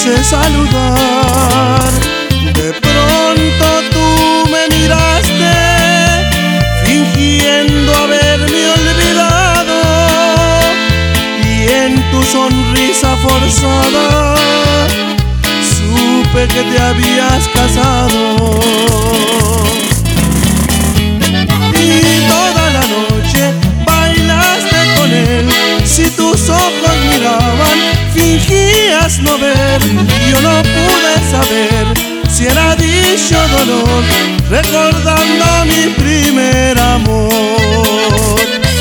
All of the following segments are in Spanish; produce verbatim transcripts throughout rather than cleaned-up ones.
quise saludar. De pronto tú me miraste, fingiendo haberme olvidado, y en tu sonrisa forzada supe que te habías casado. Y toda la noche bailaste con él. Si tus ojos miraban, fingías no ver. Yo no pude saber si era dicho dolor, recordando mi primer amor.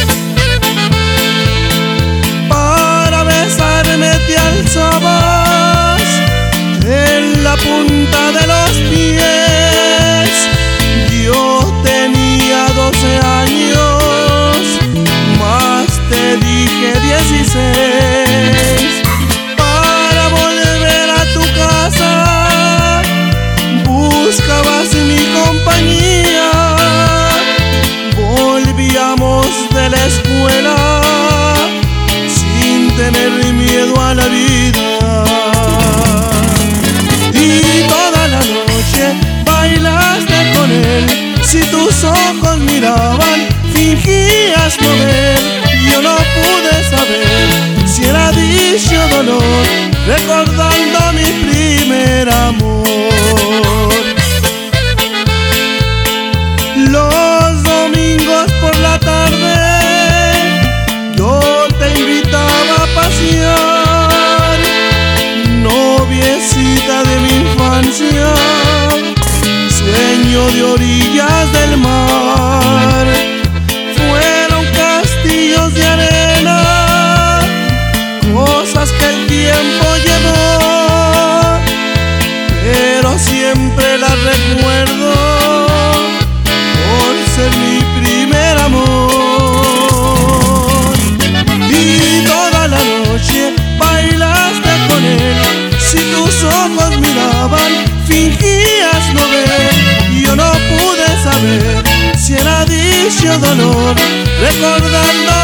Para besarme te alzabas en la punta de los pies. Yo tenía doce años, más te dije dieciséis. Para volver a tu casa buscabas mi compañía. Volvíamos de la escuela sin tener miedo a la vida. Y toda la noche bailaste con él. Si tus ojos miraban, fingías no ver. Yo no pude saber si era dicho dolor, recordando mi primer amor. Los domingos por la tarde yo te invitaba a pasear, noviecita de mi infancia, sueño de orillas del mar. Fueron castillos de arena, cosas que el tiempo llevó, pero siempre las recuerdo por ser mi primer amor. Y toda la noche bailaste con él. Si tus ojos miraban, fingías no ver. Yo no pude saber si era dicho dolor, recordando